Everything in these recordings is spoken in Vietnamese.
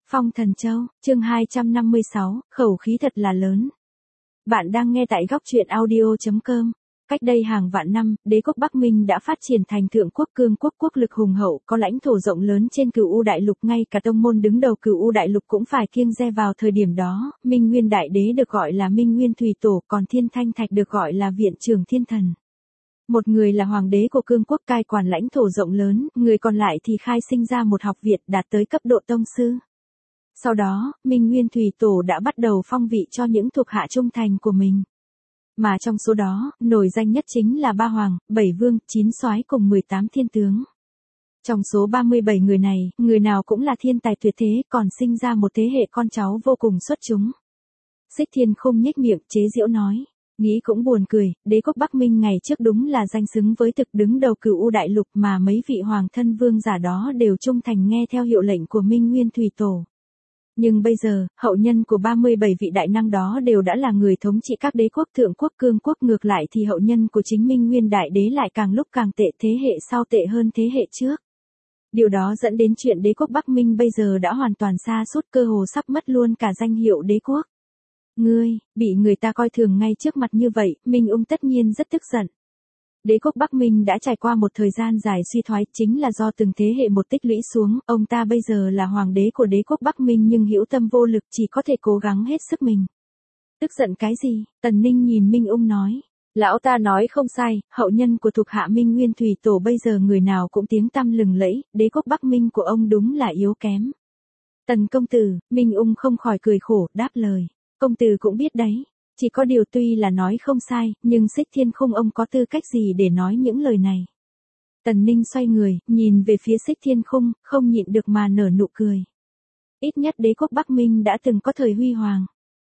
Phong Thần Châu, chương 256, khẩu khí thật là lớn. Bạn đang nghe tại góc truyện audio.com. Cách đây hàng vạn năm, đế quốc Bắc Minh đã phát triển thành thượng quốc cương quốc, quốc lực hùng hậu, có lãnh thổ rộng lớn trên Cửu U Đại Lục, ngay cả tông môn đứng đầu Cửu U Đại Lục cũng phải kiêng dè vào thời điểm đó. Minh Nguyên Đại Đế được gọi là Minh Nguyên Thủy Tổ, còn Thiên Thanh Thạch được gọi là Viện Trưởng Thiên Thần. Một người là hoàng đế của cương quốc cai quản lãnh thổ rộng lớn, người còn lại thì khai sinh ra một học viện đạt tới cấp độ tông sư. Sau đó, Minh Nguyên Thủy Tổ đã bắt đầu phong vị cho những thuộc hạ trung thành của mình. Mà trong số đó, nổi danh nhất chính là 3 hoàng, 7 vương, 9 soái cùng 18 thiên tướng. Trong số 37 người này, người nào cũng là thiên tài tuyệt thế, còn sinh ra một thế hệ con cháu vô cùng xuất chúng. Xích Thiên Khung nhếch miệng chế giễu nói. Nghĩ cũng buồn cười, đế quốc Bắc Minh ngày trước đúng là danh xứng với thực đứng đầu Cửu U Đại Lục, mà mấy vị hoàng thân vương giả đó đều trung thành nghe theo hiệu lệnh của Minh Nguyên Thủy Tổ. Nhưng bây giờ, hậu nhân của 37 vị đại năng đó đều đã là người thống trị các đế quốc thượng quốc cương quốc, ngược lại thì hậu nhân của chính Minh Nguyên Đại Đế lại càng lúc càng tệ, thế hệ sau tệ hơn thế hệ trước. Điều đó dẫn đến chuyện đế quốc Bắc Minh bây giờ đã hoàn toàn sa sút, cơ hồ sắp mất luôn cả danh hiệu đế quốc. Ngươi, bị người ta coi thường ngay trước mặt như vậy, Minh Ung tất nhiên rất tức giận. Đế quốc Bắc Minh đã trải qua một thời gian dài suy thoái, chính là do từng thế hệ một tích lũy xuống, ông ta bây giờ là hoàng đế của đế quốc Bắc Minh nhưng hữu tâm vô lực, chỉ có thể cố gắng hết sức mình. Tức giận cái gì? Tần Ninh nhìn Minh Ung nói. Lão ta nói không sai, hậu nhân của thuộc hạ Minh Nguyên Thủy Tổ bây giờ người nào cũng tiếng tăm lừng lẫy, đế quốc Bắc Minh của ông đúng là yếu kém. Tần công tử, Minh Ung không khỏi cười khổ, đáp lời. Công tử cũng biết đấy, chỉ có điều tuy là nói không sai, nhưng Xích Thiên Khung ông có tư cách gì để nói những lời này. Tần Ninh xoay người, nhìn về phía Xích Thiên Khung, không nhịn được mà nở nụ cười. Ít nhất đế quốc Bắc Minh đã từng có thời huy hoàng.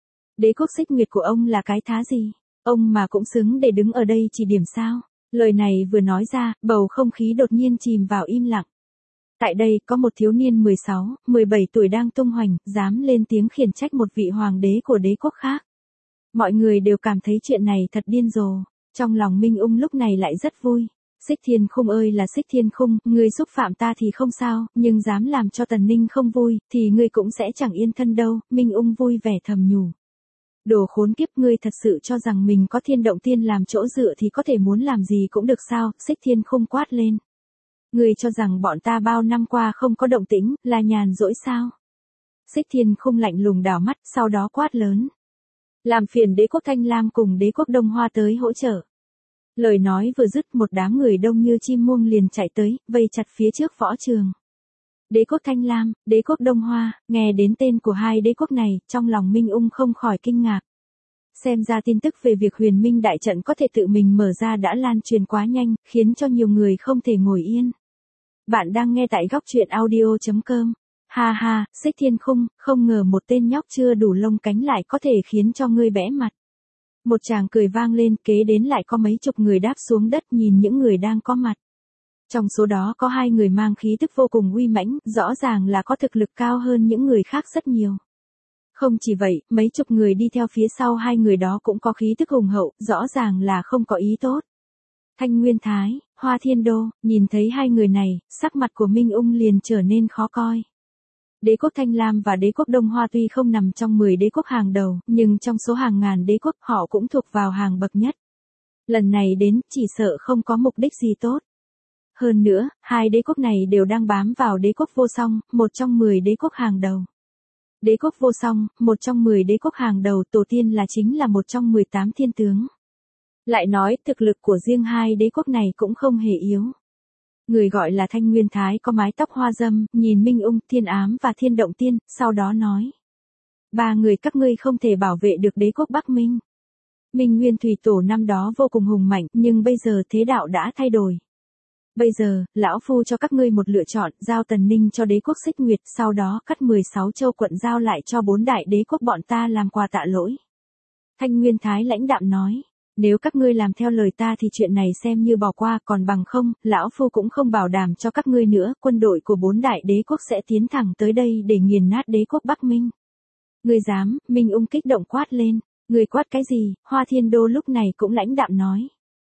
Đế quốc Xích Nguyệt của ông là cái thá gì? Ông mà cũng xứng để đứng ở đây chỉ điểm sao? Lời này vừa nói ra, bầu không khí đột nhiên chìm vào im lặng. Tại đây, có một thiếu niên 16, 17 tuổi đang tung hoành, dám lên tiếng khiển trách một vị hoàng đế của đế quốc khác. Mọi người đều cảm thấy chuyện này thật điên rồ. Trong lòng Minh Ung lúc này lại rất vui. Xích Thiên Khung ơi là Xích Thiên Khung, ngươi xúc phạm ta thì không sao, nhưng dám làm cho Tần Ninh không vui, thì ngươi cũng sẽ chẳng yên thân đâu. Minh Ung vui vẻ thầm nhủ. Đồ khốn kiếp, ngươi thật sự cho rằng mình có Thiên Động Tiên làm chỗ dựa thì có thể muốn làm gì cũng được sao? Xích Thiên Khung quát lên. Ngươi cho rằng bọn ta bao năm qua không có động tĩnh, là nhàn rỗi sao? Xích Thiên Khung lạnh lùng đảo mắt, sau đó quát lớn. Làm phiền đế quốc Thanh Lam cùng đế quốc Đông Hoa tới hỗ trợ. Lời nói vừa dứt, một đám người đông như chim muông liền chạy tới, vây chặt phía trước võ trường. Đế quốc Thanh Lam, đế quốc Đông Hoa, nghe đến tên của hai đế quốc này, trong lòng Minh Ung không khỏi kinh ngạc. Xem ra tin tức về việc Huyền Minh đại trận có thể tự mình mở ra đã lan truyền quá nhanh, khiến cho nhiều người không thể ngồi yên. Bạn đang nghe tại góc truyện audio.com. Ha ha, Xích Thiên Khung, không ngờ một tên nhóc chưa đủ lông cánh lại có thể khiến cho ngươi bẽ mặt. Một tràng cười vang lên, kế đến lại có mấy chục người đáp xuống đất nhìn những người đang có mặt. Trong số đó có 2 người mang khí tức vô cùng uy mãnh, rõ ràng là có thực lực cao hơn những người khác rất nhiều. Không chỉ vậy, mấy chục người đi theo phía sau 2 người đó cũng có khí tức hùng hậu, rõ ràng là không có ý tốt. Thanh Nguyên Thái, Hoa Thiên Đô, nhìn thấy 2 người này, sắc mặt của Minh Ung liền trở nên khó coi. Đế quốc Thanh Lam và đế quốc Đông Hoa tuy không nằm trong 10 đế quốc hàng đầu, nhưng trong số hàng ngàn đế quốc họ cũng thuộc vào hàng bậc nhất. Lần này đến, chỉ sợ không có mục đích gì tốt. Hơn nữa, 2 đế quốc này đều đang bám vào đế quốc Vô Song, một trong 10 đế quốc hàng đầu. Đế quốc Vô Song, một trong 10 đế quốc hàng đầu, tổ tiên là chính là một trong 18 thiên tướng. Lại nói, thực lực của riêng 2 đế quốc này cũng không hề yếu. Người gọi là Thanh Nguyên Thái có mái tóc hoa dâm, nhìn Minh Ung, Thiên Ám và Thiên Động Tiên, sau đó nói. 3 người các ngươi không thể bảo vệ được đế quốc Bắc Minh. Minh Nguyên Thủy Tổ năm đó vô cùng hùng mạnh, nhưng bây giờ thế đạo đã thay đổi. Bây giờ, lão phu cho các ngươi một lựa chọn, giao Tần Ninh cho đế quốc Xích Nguyệt, sau đó cắt 16 châu quận giao lại cho 4 đại đế quốc bọn ta làm quà tạ lỗi. Thanh Nguyên Thái lãnh đạm nói. Nếu các ngươi làm theo lời ta thì chuyện này xem như bỏ qua, còn bằng không, lão phu cũng không bảo đảm cho các ngươi nữa, quân đội của 4 đại đế quốc sẽ tiến thẳng tới đây để nghiền nát đế quốc Bắc Minh. Ngươi dám? Minh Ung kích động quát lên. Ngươi quát cái gì? Hoa Thiên Đô lúc này cũng lãnh đạm nói.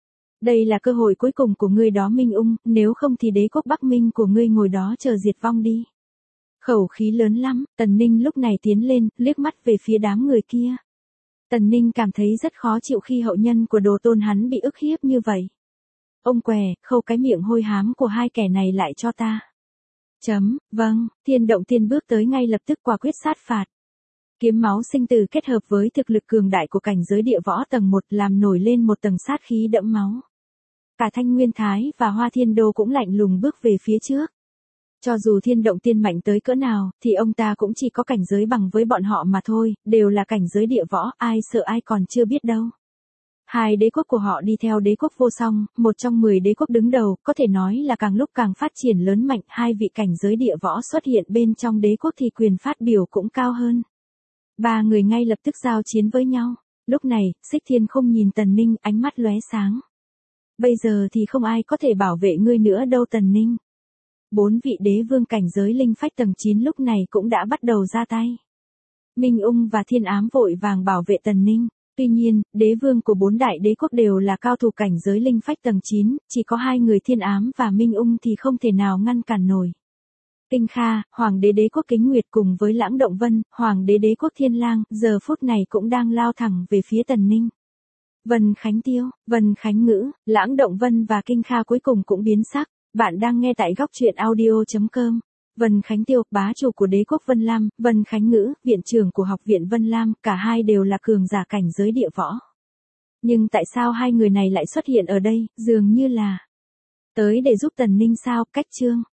Đây là cơ hội cuối cùng của ngươi đó Minh Ung, nếu không thì đế quốc Bắc Minh của ngươi ngồi đó chờ diệt vong đi. Khẩu khí lớn lắm, Tần Ninh lúc này tiến lên, liếc mắt về phía đám người kia. Tần Ninh cảm thấy rất khó chịu khi hậu nhân của Đồ Tôn hắn bị ức hiếp như vậy. Ông què, khâu cái miệng hôi hám của hai kẻ này lại cho ta. Vâng, Thiên Động Tiên bước tới ngay lập tức quả quyết sát phạt. Kiếm máu sinh tử kết hợp với thực lực cường đại của cảnh giới địa võ tầng 1 làm nổi lên một tầng sát khí đẫm máu. Cả Thanh Nguyên Thái và Hoa Thiên Đô cũng lạnh lùng bước về phía trước. Cho dù Thiên Động Tiên mạnh tới cỡ nào, thì ông ta cũng chỉ có cảnh giới bằng với bọn họ mà thôi, đều là cảnh giới địa võ, ai sợ ai còn chưa biết đâu. Hai đế quốc của họ đi theo đế quốc vô song, một trong 10 đế quốc đứng đầu, có thể nói là càng lúc càng phát triển lớn mạnh, hai vị cảnh giới địa võ xuất hiện bên trong đế quốc thì quyền phát biểu cũng cao hơn. Ba người ngay lập tức giao chiến với nhau. Lúc này, Xích Thiên không nhìn Tần Ninh, ánh mắt lóe sáng. Bây giờ thì không ai có thể bảo vệ ngươi nữa đâu Tần Ninh. 4 vị đế vương cảnh giới linh phách tầng 9 lúc này cũng đã bắt đầu ra tay. Minh Ung và Thiên Ám vội vàng bảo vệ Tần Ninh. Tuy nhiên, đế vương của 4 đại đế quốc đều là cao thủ cảnh giới linh phách tầng 9, chỉ có hai người Thiên Ám và Minh Ung thì không thể nào ngăn cản nổi. Kinh Kha, Hoàng đế đế quốc Kính Nguyệt cùng với Lãng Động Vân, Hoàng đế đế quốc Thiên Lang, giờ phút này cũng đang lao thẳng về phía Tần Ninh. Vân Khánh Tiêu, Vân Khánh Ngữ, Lãng Động Vân và Kinh Kha cuối cùng cũng biến sắc. Bạn đang nghe tại góc truyện audio.com. Vân Khánh Tiêu, bá chủ của đế quốc Vân Lam, Vân Khánh Ngữ, viện trưởng của học viện Vân Lam, cả hai đều là cường giả cảnh giới địa võ. Nhưng tại sao hai người này lại xuất hiện ở đây, dường như là tới để giúp Tần Ninh sao? Cách chương.